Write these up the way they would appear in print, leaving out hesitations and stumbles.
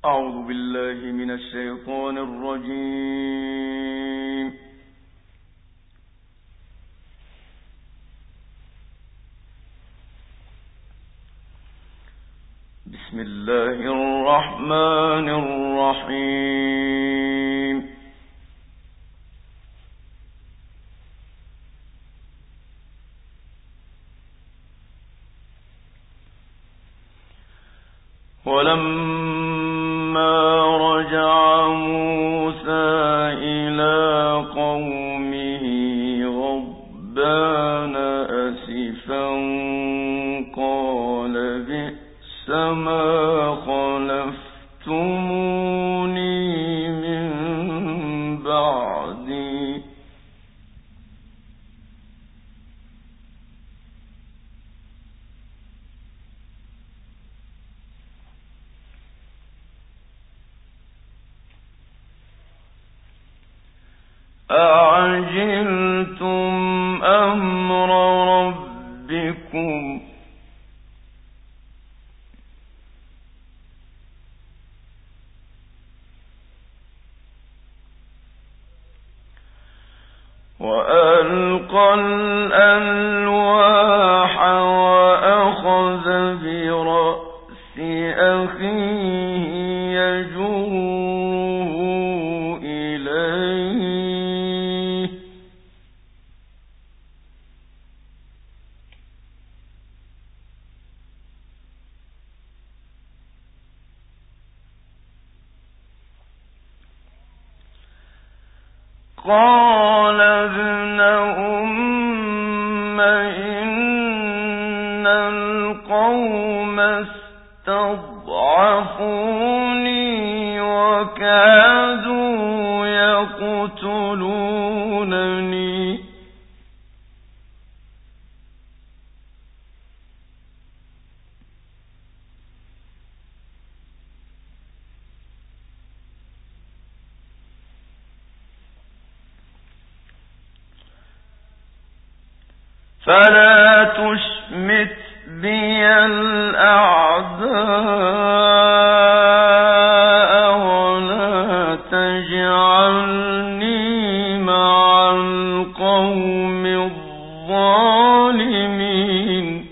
أعوذ بالله من الشيطان الرجيم. بسم الله الرحمن الرحيم. ولما رجع موسى إلى قومه غضبان أسفا قال بئس ما خلفتموني من بعدي أعجلتم أمر ربكم وألقى الألواح وأخذ برأس أخيه يجره إليه قال ابن أم إن القوم استضعفوني وكادوا يقتلونني فلا تشمت بي الأعداء ولا تجعلني مع القوم الظالمين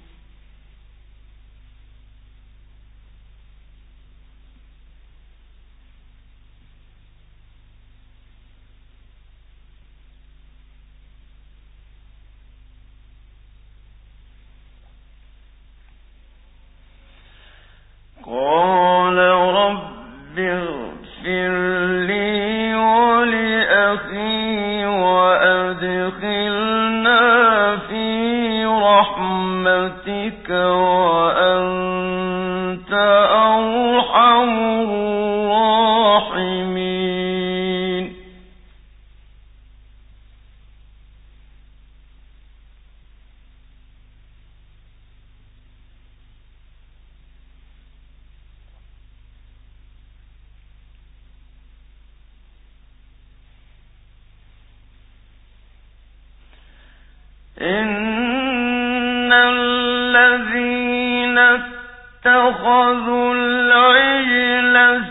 قال رب اغفر لي ولأخي وأدخلنا في رحمتك وأنت أرحم الراحمين إن الذين اتخذوا العجل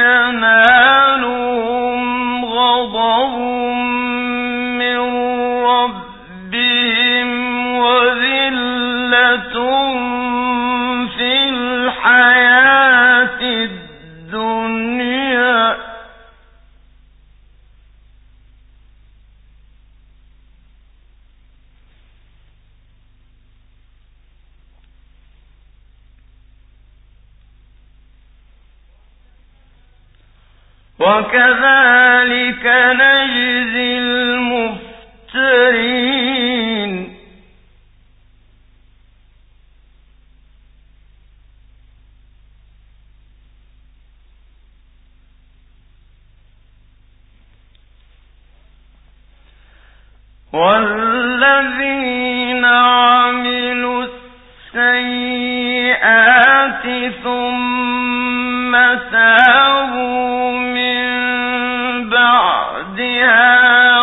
سينالهم غضب من ربهم وذلة في الحياة الدنيا وكذلك نجزي المفترين والذين عملوا السيئات ثم تابوا من بعدها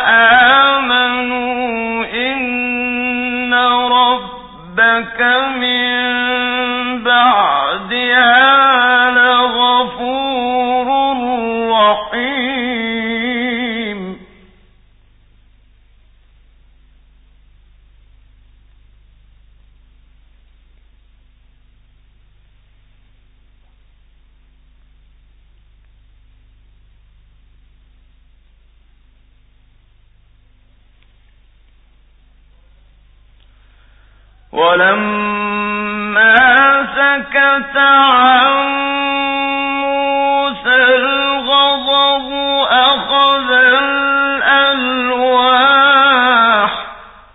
وآمنوا إن ربك من بعدها لغفور ولما سكت عن موسى الغضب أخذ الألواح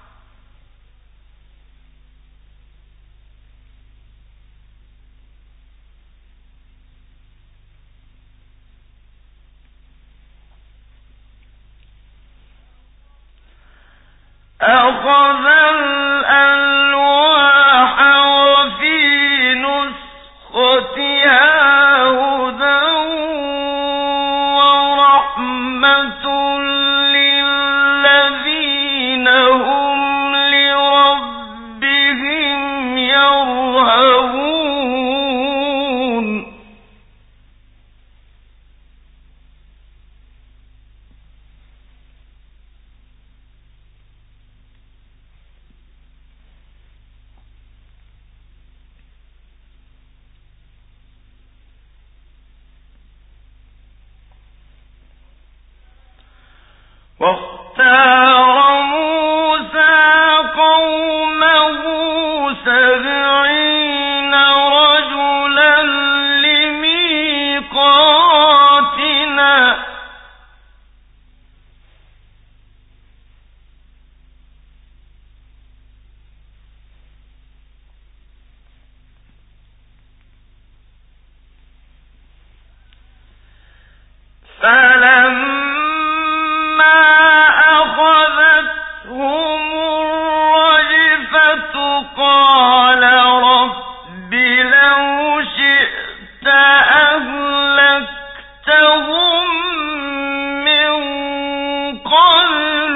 وفي نسختها هدى ورحمة للذين هم لربهم يرهبون واختار موسى قومه 70 رجلا لميقاتنا فلما أخذتهم الرجفة قال رب لو شئت أهلكتهم من قبل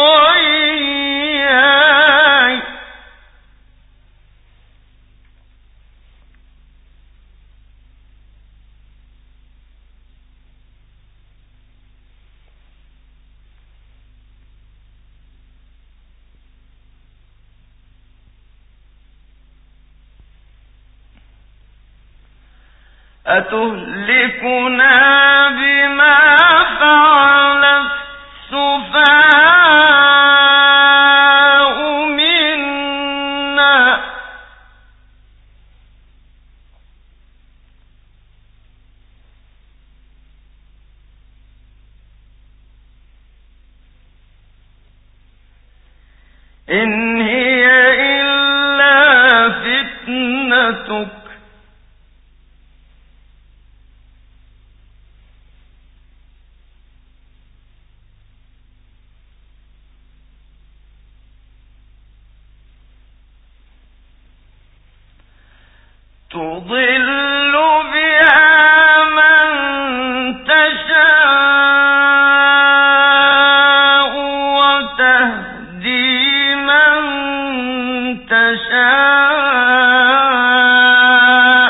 وإياي أتهلكنا بما فعل السفهاء منا إن هي إلا فتنتك تضل بها من تشاء وتهدي من تشاء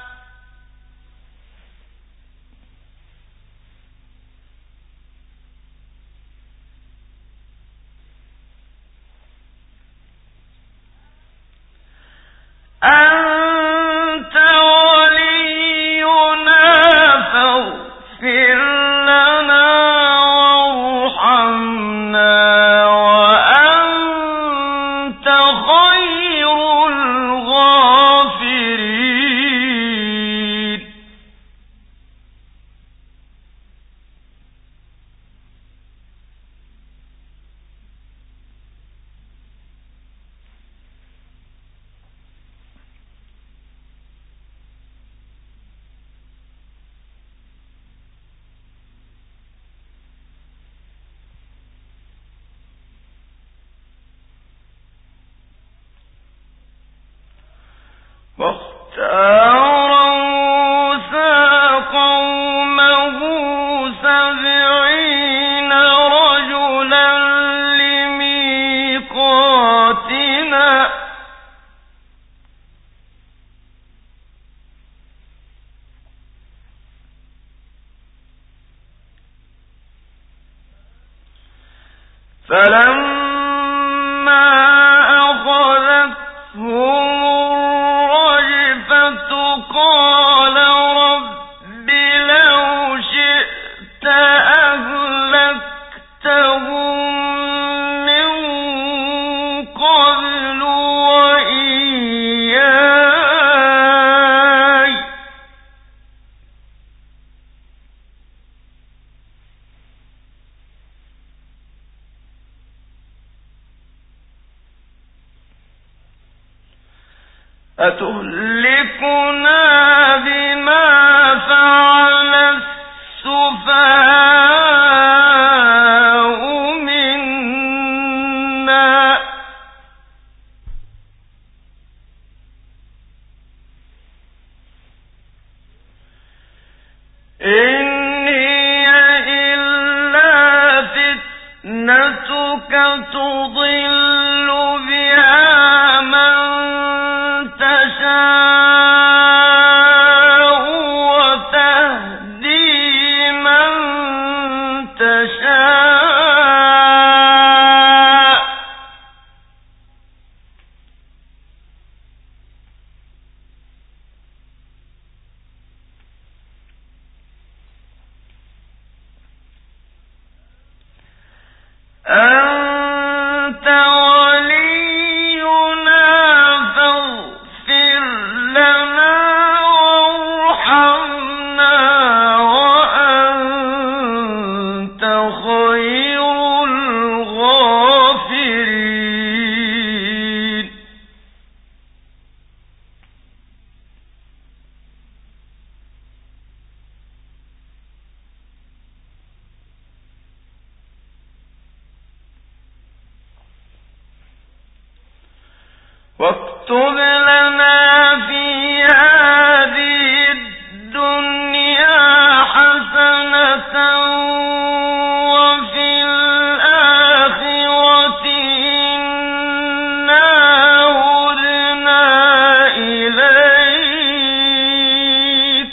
أنت ولينا فاغفر لنا وارحمنا وأنت خير الغافرين واختار موسى قومه 70 رجلا لميقاتنا فلما أخذتهم قال رب لو شئت أهلكتهم من قبل وإياي أتهلكنا بما فعل السفهاء منا إن هي إلا فتنتك تضل بها من تشاء وتهدي من تشاء أنت ولينا فاغفر لنا وارحمنا وأنت خير الغافرين واكتب لنا في هذه الدنيا حسنة وفي الآخرة إنا هدنا إليك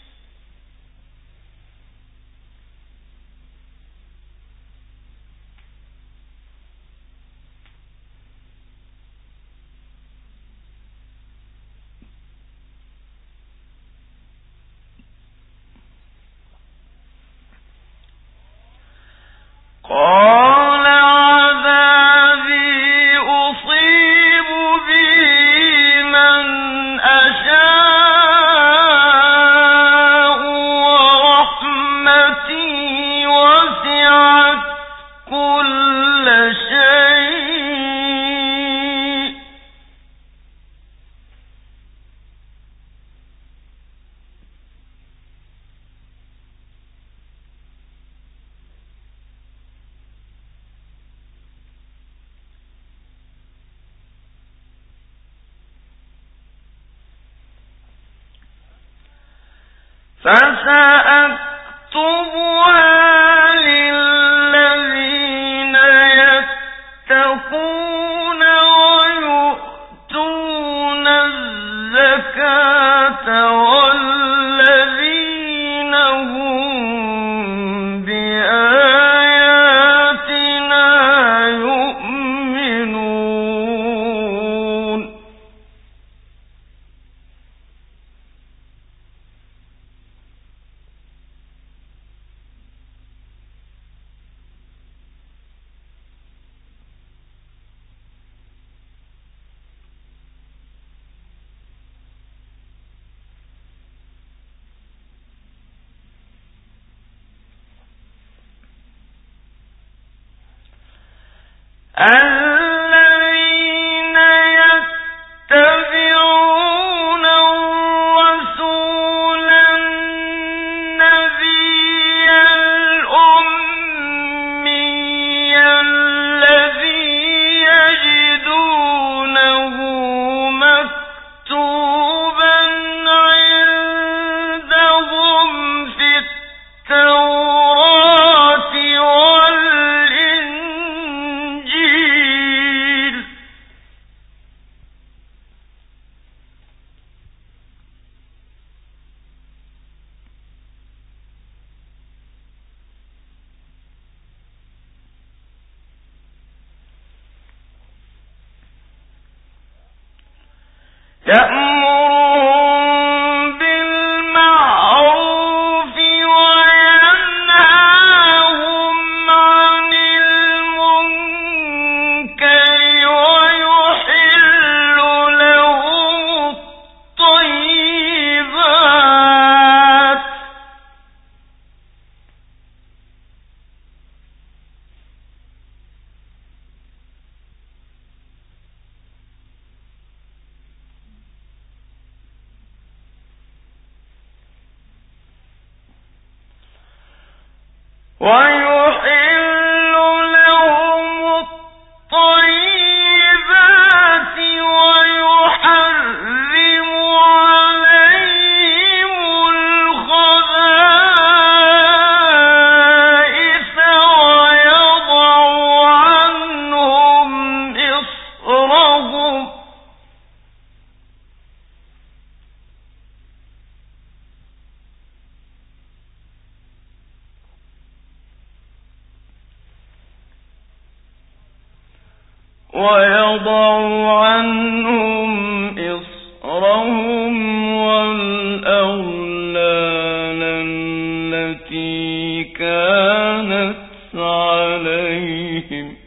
قال عذابي أصيب به من أشاء ورحمتي وسعت كل شيء فسأكتبها للذين يتقون ويؤتون الزكاة والذين هم بآياتنا يؤمنون الذين يتبعون الرسول النبي الأمي الذي يجدونه مكتوبا عندهم في التوراة والإنجيل يأمرهم بالمعروف وينهاهم عن المنكر ويحل لهم الطيبات ويحل لهم الطيبات ويحرم عليهم الخبائث ويضع عنهم إصرهم والأغلال التي كانت عليهم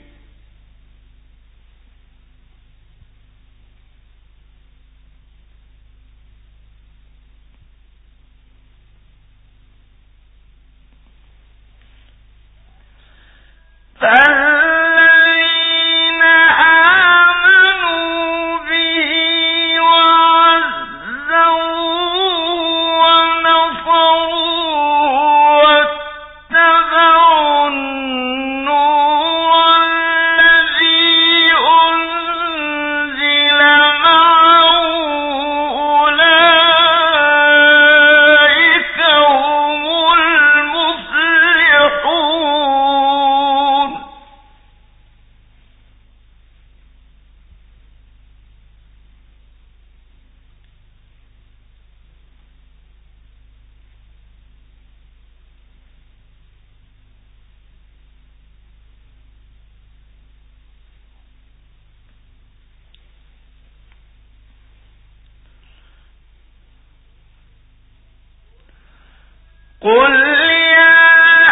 قل يا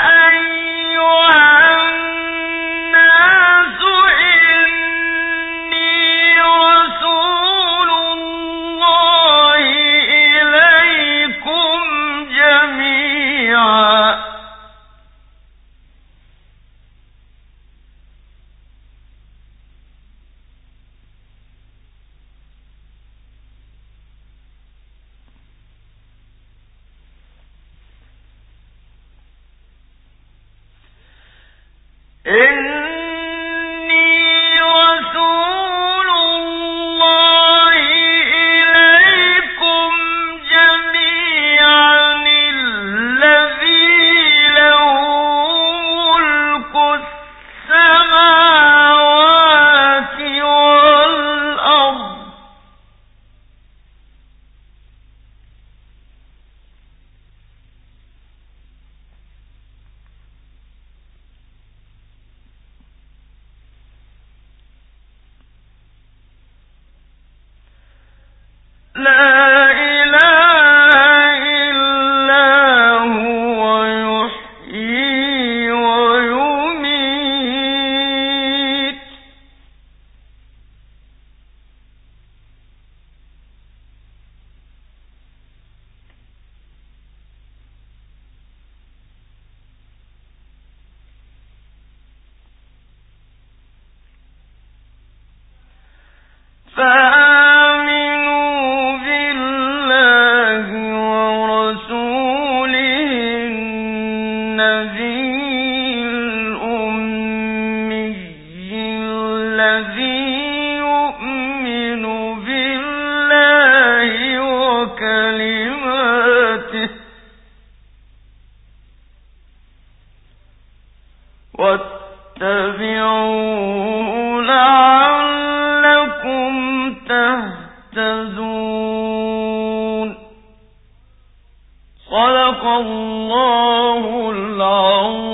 أيها الناس إني رسول الله إليكم جميعا لا إله إلا هو يحيي ويميت واتبعوه لعلكم تهتدون. صدق الله العظيم.